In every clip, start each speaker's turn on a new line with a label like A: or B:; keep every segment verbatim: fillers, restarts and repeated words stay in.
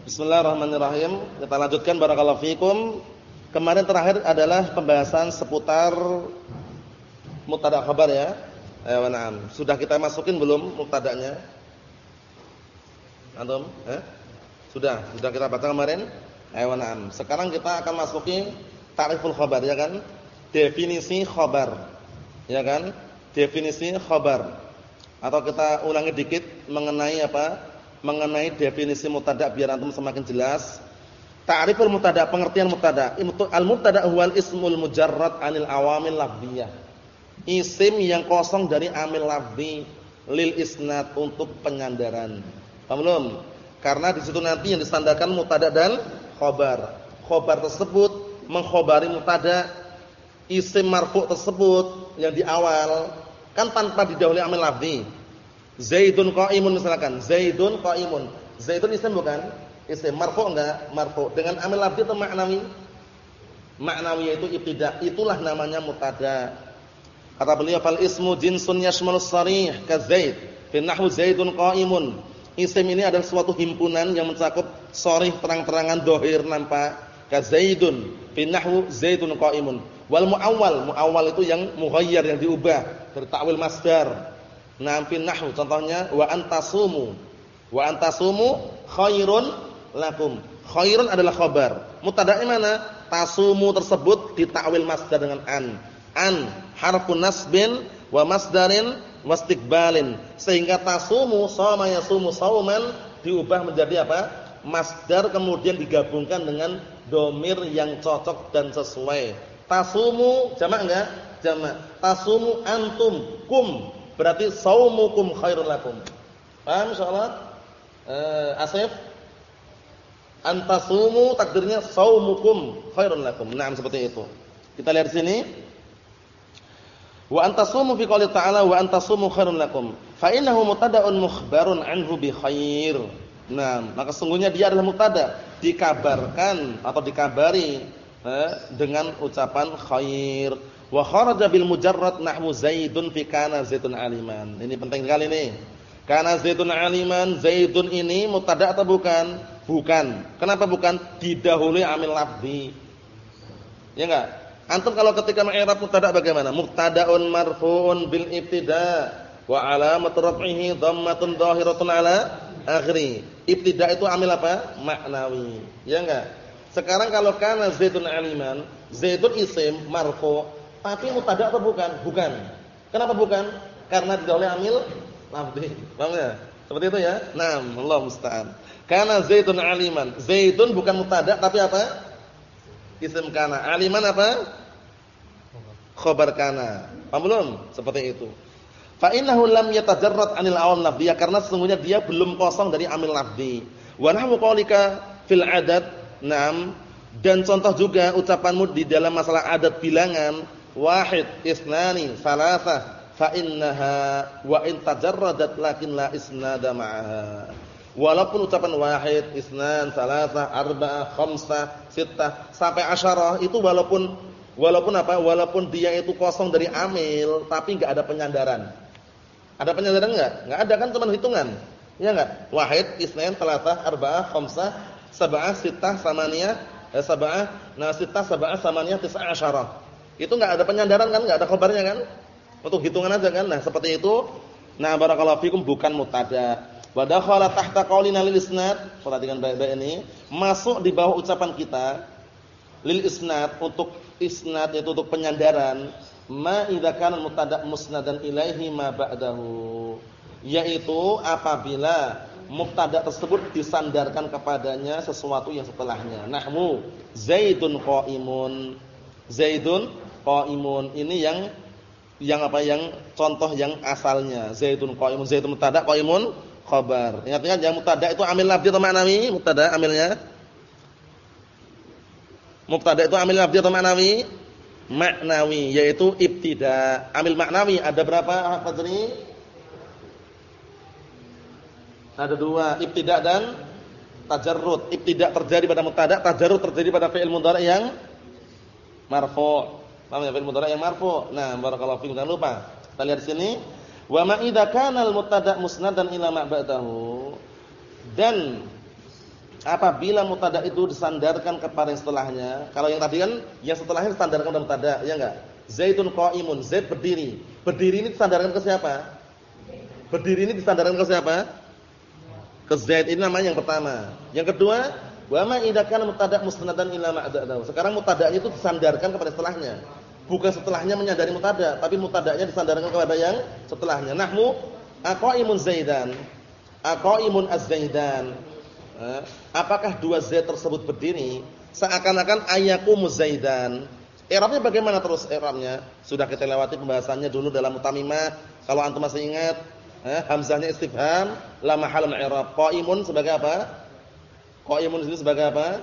A: Bismillahirrahmanirrahim. Kita lanjutkan barakallahu fikum. Kemarin terakhir adalah pembahasan seputar mubtada khabar ya. Ayo na'am. Sudah kita masukin belum mubtadanya? Antum? Eh? Sudah, sudah kita baca kemarin? Ayo na'am. Sekarang kita akan masukin ta'riful khabar ya kan? Definisi khabar. Ya kan? Definisi khabar. Atau kita ulangi dikit mengenai apa? Mengenai definisi mubtada biar antum semakin jelas. Ta'riful mubtada, pengertian mubtada. Al-mubtada huwal ismul mujarrad 'anil awamil lafdhiyah. Isim yang kosong dari amil lafzi lil isnad untuk penyandaran. Paham belum? Karena di situ nanti yang disandarkan mubtada dan khabar. Khabar tersebut mengkhabari mubtada, isim marfu' tersebut yang di awal kan tanpa didahului amil lafzi. Zaidun qa'imun misalkan, Zaidun qa'imun. Zaidun isim bukan? Isim marfu' enggak? Marfu'. Dengan amil lafzi atau ma'nawi? Ma'nawi yaitu ibtida'. Itulah namanya mubtada. Kata beliau fal ismu jinsun yashmalus sarih ka Zaid. Fi nahwu Zaidun qa'imun. Isim ini adalah suatu himpunan yang mencakup sharih terang-terangan dhahir nampak. Ka Zaidun. Fi nahwu Zaidun qa'imun. Wal muawwal, muawwal itu yang mughayyar yang diubah dari ta'wil masdar. Nah, fi nahwu contohnya wa antasumu. Wa antasumu khairun lakum. Khairun adalah khabar. Mubtada'nya mana? Tasumu tersebut ditakwil masdar dengan an. An harfun nasbin wa masdarin wastiqbalin. Sehingga tasumu sama yasumu sauman diubah menjadi apa? Masdar kemudian digabungkan dengan domir yang cocok dan sesuai. Tasumu jamak enggak? Jamak. Tasumu antum kum. Berarti saumukum khairun lakum. Paham insyaallah? Eh, Asif? Antasumu takdirnya saumukum khairun lakum. Naam seperti itu. Kita lihat di sini. Wa antasumu fi qouli ta'ala wa antasumu khairun lakum. Fa innahu mubtada'un mukhbarun anhu bi khair. Nah, maka sungguhnya dia adalah mubtada, dikabarkan atau dikabari eh, dengan ucapan khair. Wa kharaja bil mujarrad nahwu Zaidun fi kana Zaidun aliman. Ini penting sekali nih. Kana Zaidun aliman, Zaidun ini mubtada atau bukan? Bukan. Kenapa bukan? Didahului amil lafzi. Ya enggak? Antum kalau ketika mengi'rab mubtada bagaimana? Mubtadaun marfu'un bil ibtida wa alamatu raf'ihi dhammatun dhahiratun ala akhiri. Ibtida itu amil apa? Maknawi. Ya enggak? Sekarang kalau kana Zaidun aliman, Zaidun isim marfu'. Tapi mubtada atau bukan? Bukan. Kenapa bukan? Karena didahului amil lafzi. Paham ya? Seperti itu ya? Naam, Allah musta'an. Kana Zaidun aliman. Zaidun bukan mubtada tapi apa? Isim kana. Aliman apa? Khabar kana. Paham belum? Seperti itu. Fa innahu lam yatajarrad 'anil awam lafziyah karena sesungguhnya dia belum kosong dari amil lafzi. Wa nahwu qaulika fil adad. Naam. Dan contoh juga ucapanmu di dalam masalah adat bilangan. Wahid, isnani, salasah, fa innaha wa in tajarradat lakin la isnada ma'aha. Walaupun ucapan wahid, isnan, salasah, arba'ah, khamsah, sittah sampai asyarah itu walaupun walaupun apa? Walaupun dia itu kosong dari amil tapi enggak ada penyandaran. Ada penyandaran enggak? Enggak ada kan cuma hitungan. Ya enggak? Wahid, isnan, salasah, arba'ah, khamsah, sab'ah, sittah, samaniyah, eh, sab'ah, nah sittah, sab'ah, samaniyah, tis'ah, asyarah. Itu enggak ada penyandaran kan, enggak ada khabarnya kan? Untuk hitungan aja kan. Nah, seperti itu. Nah, barakallahu fikum bukan mubtada. Wa dakhala tahta qaulina lil isnad. Perhatikan baik-baik ini, masuk di bawah ucapan kita lil isnad untuk isnad yaitu untuk penyandaran, ma idza kana mubtada musnadan ilaihi ma ba'dahu. Yaitu apabila mubtada tersebut disandarkan kepadanya sesuatu yang setelahnya. Nahwu Zaidun qa'imun. Zaidun qaimun ini yang yang apa yang contoh yang asalnya Zaidun qaimun, Zaidun mubtada, qaimun khabar. Ingat-ingat yang mubtada itu amil lafzi atau ma'nawi? Mubtada amilnya mubtada itu amil lafzi atau ma'nawi? Ma'nawi yaitu ibtida. Amil ma'nawi ada berapa Fadri? Ada dua, ibtida dan tajarrud. Ibtida terjadi pada mubtada, tajarrud terjadi pada fi'il mudhari' yang marfu'. Paham ya, fi'il mudhari' yang marfu'. Nah, barakallahu fiikum, jangan lupa. Kita lihat di sini, wa ma idza kana al-mubtada' musnadan ila ma ba'dahu. Dan apabila mubtada itu disandarkan kepada yang setelahnya. Kalau yang tadi kan yang setelahnya disandarkan kepada mubtada, ya enggak? Zaidun qa'imun, Zaid berdiri. Berdiri ini disandarkan ke siapa? Berdiri ini disandarkan ke siapa? Ke Zaid, ini namanya yang pertama. Yang kedua, wa ma idza kana mubtada musnadan ila ma'dadahu. Sekarang mubtada'nya itu disandarkan kepada setelahnya. Bukan setelahnya menyadari mubtada, tapi mubtada'nya disandarkan kepada yang setelahnya. Nahmu aqaimun Zaidan. Aqaimun az-Zaidan. Apakah dua Zaid tersebut berdiri? Seakan-akan ayaqumu Zaidan. I'rabnya bagaimana terus i'rabnya? Sudah kita lewati pembahasannya dulu dalam mutamimah. Kalau antum masih ingat, eh, hamzahnya istifham, la mahal min i'rab. Qaimun sebagai apa? Qaimun ini sebagai apa?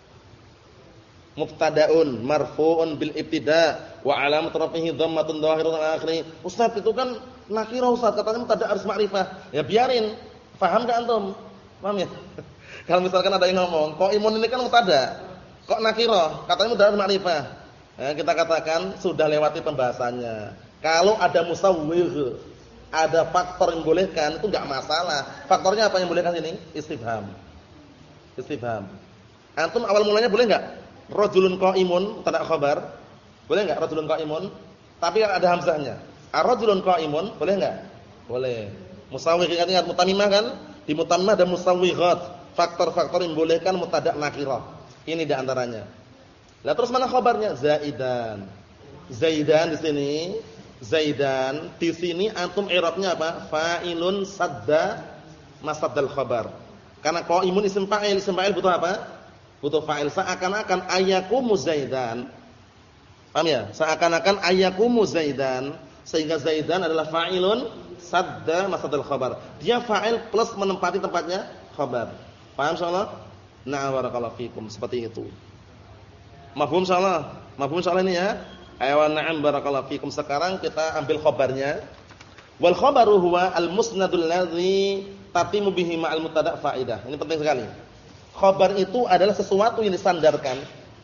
A: Mubtada'un marfu'un bil ibtida' wa 'alamat rafihi dhammatun dhahiratun ala akhirih. Ustaz, itu kan nakirah Ustaz, katanya mubtada' harus ma'rifah. Ya biarin. Paham enggak antum? Paham ya? Kalau misalkan ada yang ngomong, qaimun ini kan mubtada'. Kok nakirah? Katanya mubtada' harus ma'rifah. Nah, kita katakan sudah lewati pembahasannya. Kalau ada musawwigh, ada faktor yang bolehkan, itu enggak masalah. Faktornya apa yang bolehkan ini? Istifham. Istifham. Antum awal mulanya boleh enggak? Rajulun qa'imun, mubtada' khabar. Boleh enggak rajulun qa'imun? Tapi ada hamzahnya. Ar-rajulun qa'imun, boleh enggak? Boleh. Musawwigh, ingat mutamimah kan? Di mutamimah ada musawwighat, faktor-faktor yang bolehkan mubtada' nakirah. Ini di antaranya. Lah terus mana khabarnya? Zaidan. Zaidan di sini, Zaidan di sini antum i'rabnya apa? Fa'ilun sadda masaddal khabar. Karena qaimun isim fa'il, isim fa'il butuh apa? Butuh fa'il. Seakan-akan ayaqumu Zaidan. Paham ya? Seakan-akan ayaqumu Zaidan, sehingga Zaidan adalah fa'ilun sadda masaddal khabar. Dia fa'il plus menempati tempatnya khabar. Paham insyaallah? Na'am barakallahu fikum, seperti itu. Mafhum insyaallah? Mafhum insyaallah ini ya? Ayo na'am barakallahu fikum. Sekarang kita ambil khabarnya. Wal khabaru huwa al-musnadul ladzi tatimu bihi ma'al mubtada' fa'idah. Ini penting sekali. Khabar itu adalah sesuatu yang disandarkan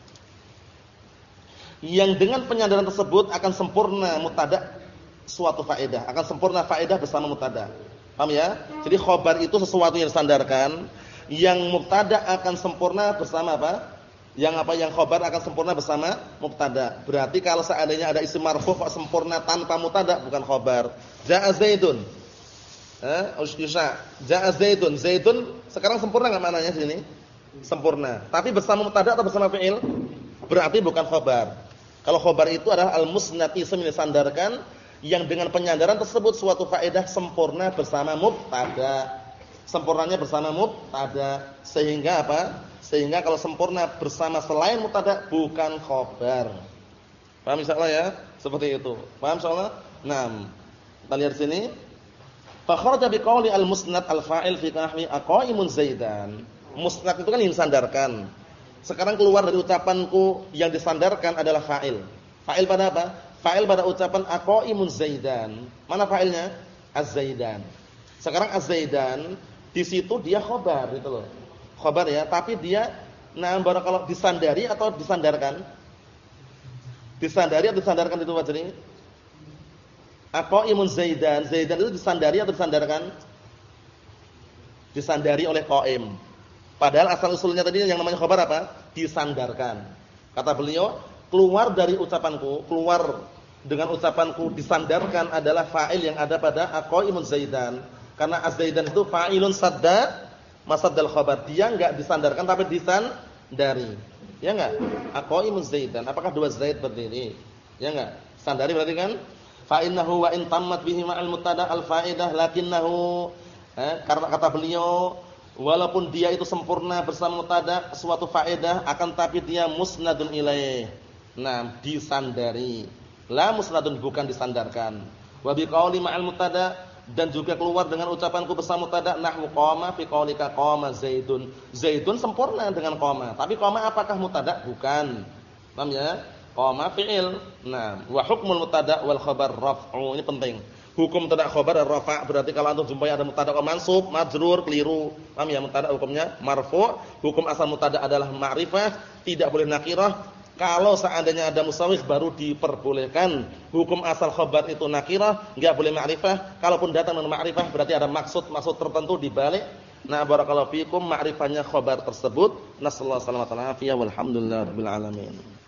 A: yang dengan penyandaran tersebut akan sempurna mubtada' suatu faedah, akan sempurna faedah bersama mubtada'. Paham ya? Jadi khabar itu sesuatu yang disandarkan yang mubtada' akan sempurna bersama apa? Yang apa yang khabar akan sempurna bersama mubtada. Berarti kalau seandainya ada isim marfu' kok sempurna tanpa mubtada bukan khabar. Ja'a Zaidun. Eh, usya. Ja'a Zaidun. Zaidun sekarang sempurna enggak maknanya sini? Sempurna. Tapi bersama mubtada atau bersama fi'il? Berarti bukan khabar. Kalau khabar itu adalah al-musnad, isim yang disandarkan yang dengan penyandaran tersebut suatu faedah sempurna bersama mubtada. Sempurnanya bersama mubtada sehingga apa? Sehingga kalau sempurna bersama selain mubtada bukan khabar. Paham insyaallah ya? Seperti itu. Paham insyaallah? Naam. Kita lihat sini. Fa kharaja bi qouli al-musnad al-fa'il fi nahwi aqaimun Zaidan. Musnad itu kan yang disandarkan. Sekarang keluar dari ucapanku yang disandarkan adalah fa'il. Fa'il pada apa? Fa'il pada ucapan aqaimun Zaidan. Mana fa'ilnya? Az-Zaidan. Sekarang az-Zaidan di situ dia khabar gitu loh. Khabar ya, tapi dia nah barakallahu disandari atau disandarkan? Disandari atau disandarkan itu wajib. Aqaimun Zaidan, Zaidan itu disandari atau disandarkan? Disandari oleh qaim. Padahal asal usulnya tadi yang namanya khabar apa? Disandarkan. Kata beliau, keluar dari ucapanku, keluar dengan ucapanku disandarkan adalah fa'il yang ada pada aqaimun Zaidan. Karena az-Zaidan itu fa'ilun sadda masaddal khabar. Dia enggak disandarkan tapi disandari. Ya enggak? Aqaimun Zaidan. Apakah dua Zaid berdiri? Ya enggak? Sandari berarti kan? Fa innahu wa in tammat bihi ma'al mubtada al-fa'idah lakinnahu eh, karena kata beliau walaupun dia itu sempurna bersama mubtada suatu faedah akan tapi dia musnadun ilaih. Nah, disandari. La musnadun bukan disandarkan. Wa bi qauli ma'al mubtada dan juga keluar dengan ucapanku bersama mubtada nahwu qama fi qaulika qama Zaidun. Zaidun sempurna dengan qama. Tapi qama apakah mubtada? Bukan. Paham ya? Qama fi'il. Nah, wa hukmul mubtada wal khabar raf'u. Ini penting. Hukum mubtada khabar rafa' berarti kalau antum jumpai ada mubtada mansub, majrur, keliru. Paham ya? Mubtada hukumnya marfu', hukum asal mubtada adalah ma'rifah, tidak boleh nakirah. Kalau seandainya ada musawwigh baru diperbolehkan. Hukum asal khabar itu nakirah, enggak boleh ma'rifah. Kalaupun datang dengan ma'rifah berarti ada maksud-maksud tertentu di balik Nah, barakallahu fikum ma'rifahnya khabar tersebut. Nasallahu alaihi wasallam walhamdulillahirabbil alamin.